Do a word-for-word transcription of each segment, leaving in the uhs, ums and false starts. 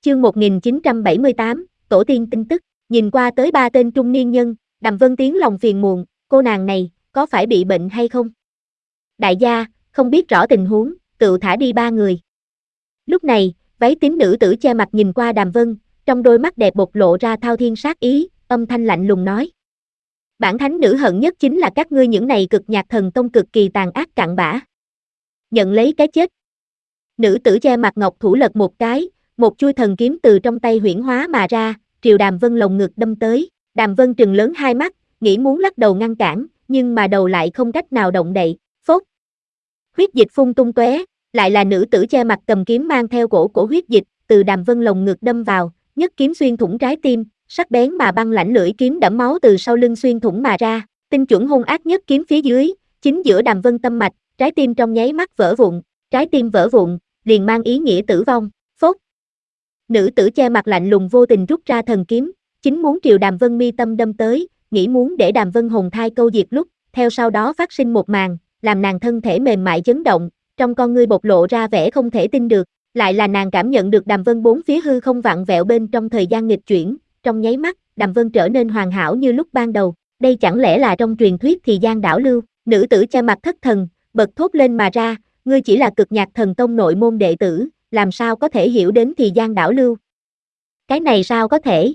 Chương một nghìn chín trăm bảy mươi tám, Tổ tiên tin tức, nhìn qua tới ba tên trung niên nhân, Đàm Vân Tiến lòng phiền muộn, cô nàng này, có phải bị bệnh hay không? Đại gia, không biết rõ tình huống, tự thả đi ba người. Lúc này, váy tím nữ tử che mặt nhìn qua Đàm Vân, trong đôi mắt đẹp bộc lộ ra thao thiên sát ý, âm thanh lạnh lùng nói. Bản thánh nữ hận nhất chính là các ngươi những này cực nhạc thần tông cực kỳ tàn ác cặn bã. Nhận lấy cái chết. Nữ tử che mặt ngọc thủ lật một cái, một chuôi thần kiếm từ trong tay huyễn hóa mà ra, triều Đàm Vân lồng ngực đâm tới. Đàm Vân trừng lớn hai mắt, nghĩ muốn lắc đầu ngăn cản, nhưng mà đầu lại không cách nào động đậy. Phốt. Huyết dịch phun tung tóe, lại là nữ tử che mặt cầm kiếm mang theo cổ cổ huyết dịch, từ Đàm Vân lồng ngực đâm vào, nhất kiếm xuyên thủng trái tim, sắc bén mà băng lãnh lưỡi kiếm đẫm máu từ sau lưng xuyên thủng mà ra, tinh chuẩn hung ác nhất kiếm phía dưới, chính giữa Đàm Vân tâm mạch, trái tim trong nháy mắt vỡ vụn, trái tim vỡ vụn, liền mang ý nghĩa tử vong. Phốt. Nữ tử che mặt lạnh lùng vô tình rút ra thần kiếm, chính muốn triều Đàm Vân mi tâm đâm tới, nghĩ muốn để Đàm Vân hồn thai câu diệt lúc, theo sau đó phát sinh một màn, làm nàng thân thể mềm mại chấn động, trong con ngươi bộc lộ ra vẻ không thể tin được, lại là nàng cảm nhận được Đàm Vân bốn phía hư không vặn vẹo bên trong thời gian nghịch chuyển, trong nháy mắt, Đàm Vân trở nên hoàn hảo như lúc ban đầu, đây chẳng lẽ là trong truyền thuyết thì gian đảo lưu, nữ tử che mặt thất thần, bật thốt lên mà ra, ngươi chỉ là cực nhạc thần tông nội môn đệ tử, làm sao có thể hiểu đến thì gian đảo lưu? Cái này sao có thể?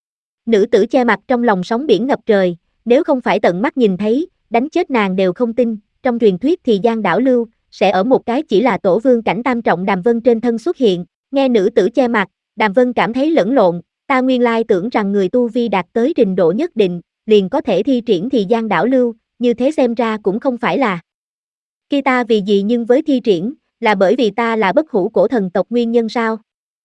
Nữ tử che mặt trong lòng sóng biển ngập trời, nếu không phải tận mắt nhìn thấy, đánh chết nàng đều không tin, trong truyền thuyết thì gian đảo lưu, sẽ ở một cái chỉ là tổ vương cảnh tam trọng Đàm Vân trên thân xuất hiện, nghe nữ tử che mặt, Đàm Vân cảm thấy lẫn lộn, ta nguyên lai tưởng rằng người tu vi đạt tới trình độ nhất định, liền có thể thi triển thì gian đảo lưu, như thế xem ra cũng không phải là. Khi ta vì gì nhưng với thi triển, là bởi vì ta là bất hủ cổ thần tộc nguyên nhân sao?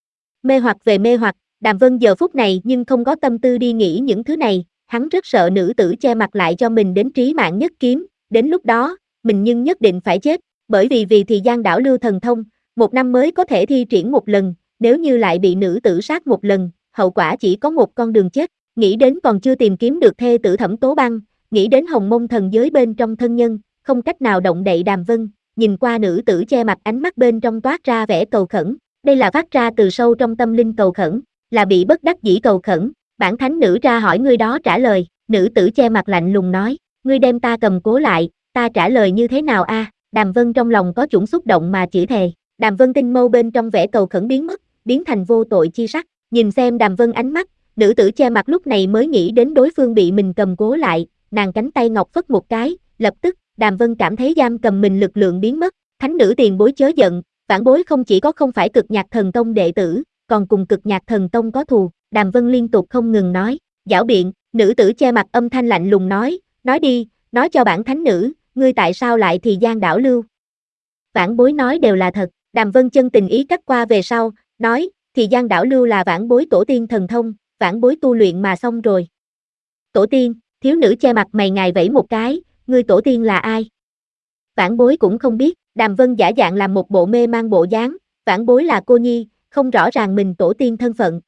Mê hoặc về mê hoặc, Đàm Vân giờ phút này nhưng không có tâm tư đi nghĩ những thứ này, hắn rất sợ nữ tử che mặt lại cho mình đến trí mạng nhất kiếm, đến lúc đó, mình nhưng nhất định phải chết, bởi vì vì thì gian đảo lưu thần thông, một năm mới có thể thi triển một lần, nếu như lại bị nữ tử sát một lần, hậu quả chỉ có một con đường chết, nghĩ đến còn chưa tìm kiếm được thê tử Thẩm Tố Băng, nghĩ đến hồng mông thần giới bên trong thân nhân, không cách nào động đậy Đàm Vân, nhìn qua nữ tử che mặt ánh mắt bên trong toát ra vẻ cầu khẩn, đây là phát ra từ sâu trong tâm linh cầu khẩn, là bị bất đắc dĩ cầu khẩn, bản thánh nữ ra hỏi ngươi đó trả lời, nữ tử che mặt lạnh lùng nói, ngươi đem ta cầm cố lại, ta trả lời như thế nào a? À? Đàm Vân trong lòng có chủng xúc động mà chửi thề, Đàm Vân tinh mâu bên trong vẻ cầu khẩn biến mất, biến thành vô tội chi sắc, nhìn xem Đàm Vân ánh mắt, nữ tử che mặt lúc này mới nghĩ đến đối phương bị mình cầm cố lại, nàng cánh tay ngọc phất một cái, lập tức, Đàm Vân cảm thấy giam cầm mình lực lượng biến mất, thánh nữ tiền bối chớ giận, vãn bối không chỉ có không phải cực nhạc thần tông đệ tử, còn cùng cực nhạc thần tông có thù, Đàm Vân liên tục không ngừng nói, giảo biện, nữ tử che mặt âm thanh lạnh lùng nói, nói đi, nói cho bản thánh nữ, ngươi tại sao lại thì gian đảo lưu? Vãn bối nói đều là thật, Đàm Vân chân tình ý cắt qua về sau, nói, thì gian đảo lưu là vãn bối tổ tiên thần thông, vãn bối tu luyện mà xong rồi. Tổ tiên, thiếu nữ che mặt mày ngài vẫy một cái, ngươi tổ tiên là ai? Vãn bối cũng không biết, Đàm Vân giả dạng làm một bộ mê mang bộ dáng, vãn bối là cô nhi, không rõ ràng mình tổ tiên thân phận.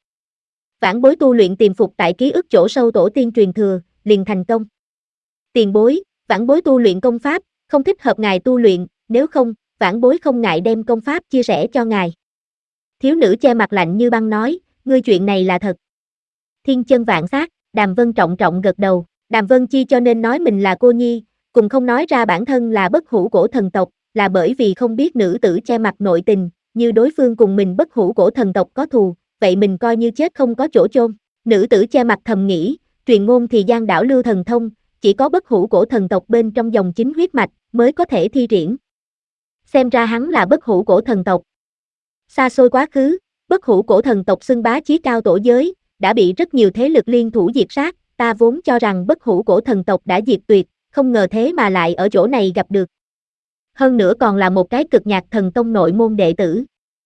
Vãn bối tu luyện tiềm phục tại ký ức chỗ sâu tổ tiên truyền thừa, liền thành công. Tiền bối, vãn bối tu luyện công pháp, không thích hợp ngài tu luyện, nếu không, vãn bối không ngại đem công pháp chia sẻ cho ngài. Thiếu nữ che mặt lạnh như băng nói, ngươi chuyện này là thật. Thiên chân vạn sát, Đàm Vân trọng trọng gật đầu, Đàm Vân chi cho nên nói mình là cô nhi, cùng không nói ra bản thân là bất hủ cổ thần tộc, là bởi vì không biết nữ tử che mặt nội tình, như đối phương cùng mình bất hủ cổ thần tộc có thù, vậy mình coi như chết không có chỗ chôn. Nữ tử che mặt thầm nghĩ, truyền ngôn thì gian đảo lưu thần thông, chỉ có bất hủ cổ thần tộc bên trong dòng chính huyết mạch mới có thể thi triển. Xem ra hắn là bất hủ cổ thần tộc. Xa xôi quá khứ, bất hủ cổ thần tộc xưng bá chí cao tổ giới, đã bị rất nhiều thế lực liên thủ diệt sát, ta vốn cho rằng bất hủ cổ thần tộc đã diệt tuyệt, không ngờ thế mà lại ở chỗ này gặp được. Hơn nữa còn là một cái cực nhạc thần tông nội môn đệ tử.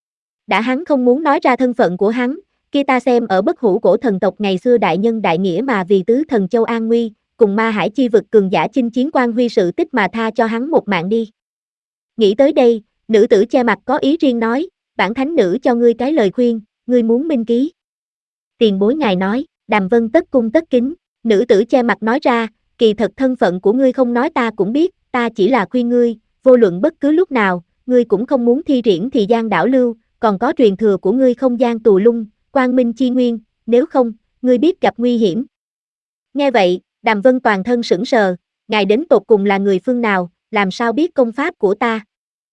Đã hắn không muốn nói ra thân phận của hắn, kia ta xem ở bất hủ cổ thần tộc ngày xưa đại nhân đại nghĩa mà vì tứ thần châu an nguy, cùng ma hải chi vực cường giả chinh chiến quan huy sự tích mà tha cho hắn một mạng đi. Nghĩ tới đây, nữ tử che mặt có ý riêng nói, bản thánh nữ cho ngươi cái lời khuyên, ngươi muốn minh ký. Tiền bối ngài nói, Đàm Vân tất cung tất kính, nữ tử che mặt nói ra, kỳ thật thân phận của ngươi không nói ta cũng biết, ta chỉ là khuyên ngươi, vô luận bất cứ lúc nào, ngươi cũng không muốn thi triển thì gian đảo lưu, còn có truyền thừa của ngươi không gian tù lung, Quang Minh Chi Nguyên, nếu không, ngươi biết gặp nguy hiểm. Nghe vậy, Đàm Vân toàn thân sững sờ, ngài đến tột cùng là người phương nào, làm sao biết công pháp của ta?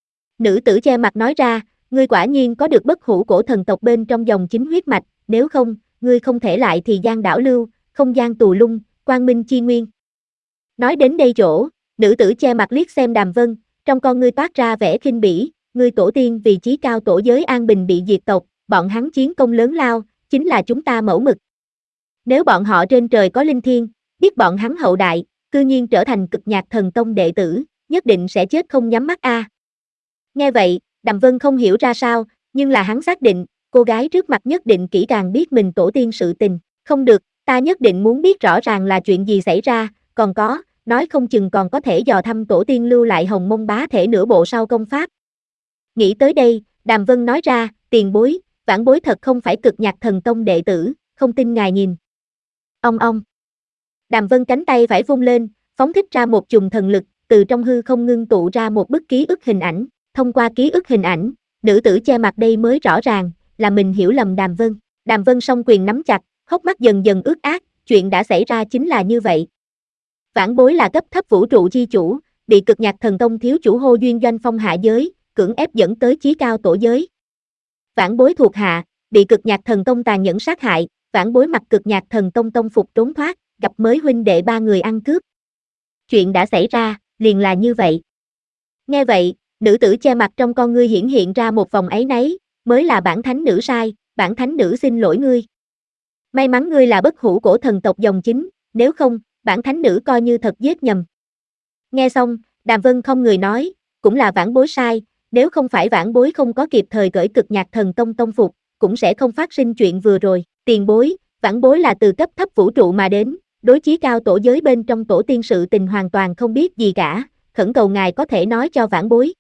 Nữ tử che mặt nói ra, ngươi quả nhiên có được bất hủ cổ thần tộc bên trong dòng chính huyết mạch, nếu không, ngươi không thể lại thì gian đảo lưu, không gian tù lung, Quang Minh Chi Nguyên. Nói đến đây chỗ, nữ tử che mặt liếc xem Đàm Vân, trong con ngươi toát ra vẻ khinh bỉ, ngươi tổ tiên vì chí cao tổ giới an bình bị diệt tộc, bọn hắn chiến công lớn lao, chính là chúng ta mẫu mực. Nếu bọn họ trên trời có linh thiêng, biết bọn hắn hậu đại, cư nhiên trở thành cực nhạc thần tông đệ tử, nhất định sẽ chết không nhắm mắt a. À. Nghe vậy, Đàm Vân không hiểu ra sao, nhưng là hắn xác định, cô gái trước mặt nhất định kỹ càng biết mình tổ tiên sự tình, không được, ta nhất định muốn biết rõ ràng là chuyện gì xảy ra, còn có, nói không chừng còn có thể dò thăm tổ tiên lưu lại hồng mông bá thể nửa bộ sau công pháp. Nghĩ tới đây, Đàm Vân nói ra, tiền bối, vãn bối thật không phải cực nhạc thần tông đệ tử, không tin ngài nhìn. Ông ông. Đàm Vân cánh tay phải vung lên, phóng thích ra một chùm thần lực, từ trong hư không ngưng tụ ra một bức ký ức hình ảnh, thông qua ký ức hình ảnh, nữ tử che mặt đây mới rõ ràng, là mình hiểu lầm Đàm Vân. Đàm Vân song quyền nắm chặt, hốc mắt dần dần ướt át, chuyện đã xảy ra chính là như vậy. Vãn bối là cấp thấp vũ trụ chi chủ, bị cực nhạc thần tông thiếu chủ hô duyên doanh phong hạ giới, cưỡng ép dẫn tới chí cao tổ giới. Vãn bối thuộc hạ, bị cực nhạc thần tông tàn nhẫn sát hại, vãn bối mặc cực nhạc thần tông tông phục trốn thoát, gặp mới huynh đệ ba người ăn cướp. Chuyện đã xảy ra, liền là như vậy. Nghe vậy, nữ tử che mặt trong con ngươi hiển hiện ra một vòng áy náy, mới là bản thánh nữ sai, bản thánh nữ xin lỗi ngươi. May mắn ngươi là bất hủ cổ thần tộc dòng chính, nếu không, bản thánh nữ coi như thật giết nhầm. Nghe xong, Đàm Vân không người nói, cũng là vãn bối sai, nếu không phải vãn bối không có kịp thời gửi cực nhạc thần tông tông phục, cũng sẽ không phát sinh chuyện vừa rồi. Tiền bối, vãn bối là từ cấp thấp vũ trụ mà đến, đối chí cao tổ giới bên trong tổ tiên sự tình hoàn toàn không biết gì cả, khẩn cầu ngài có thể nói cho vãn bối.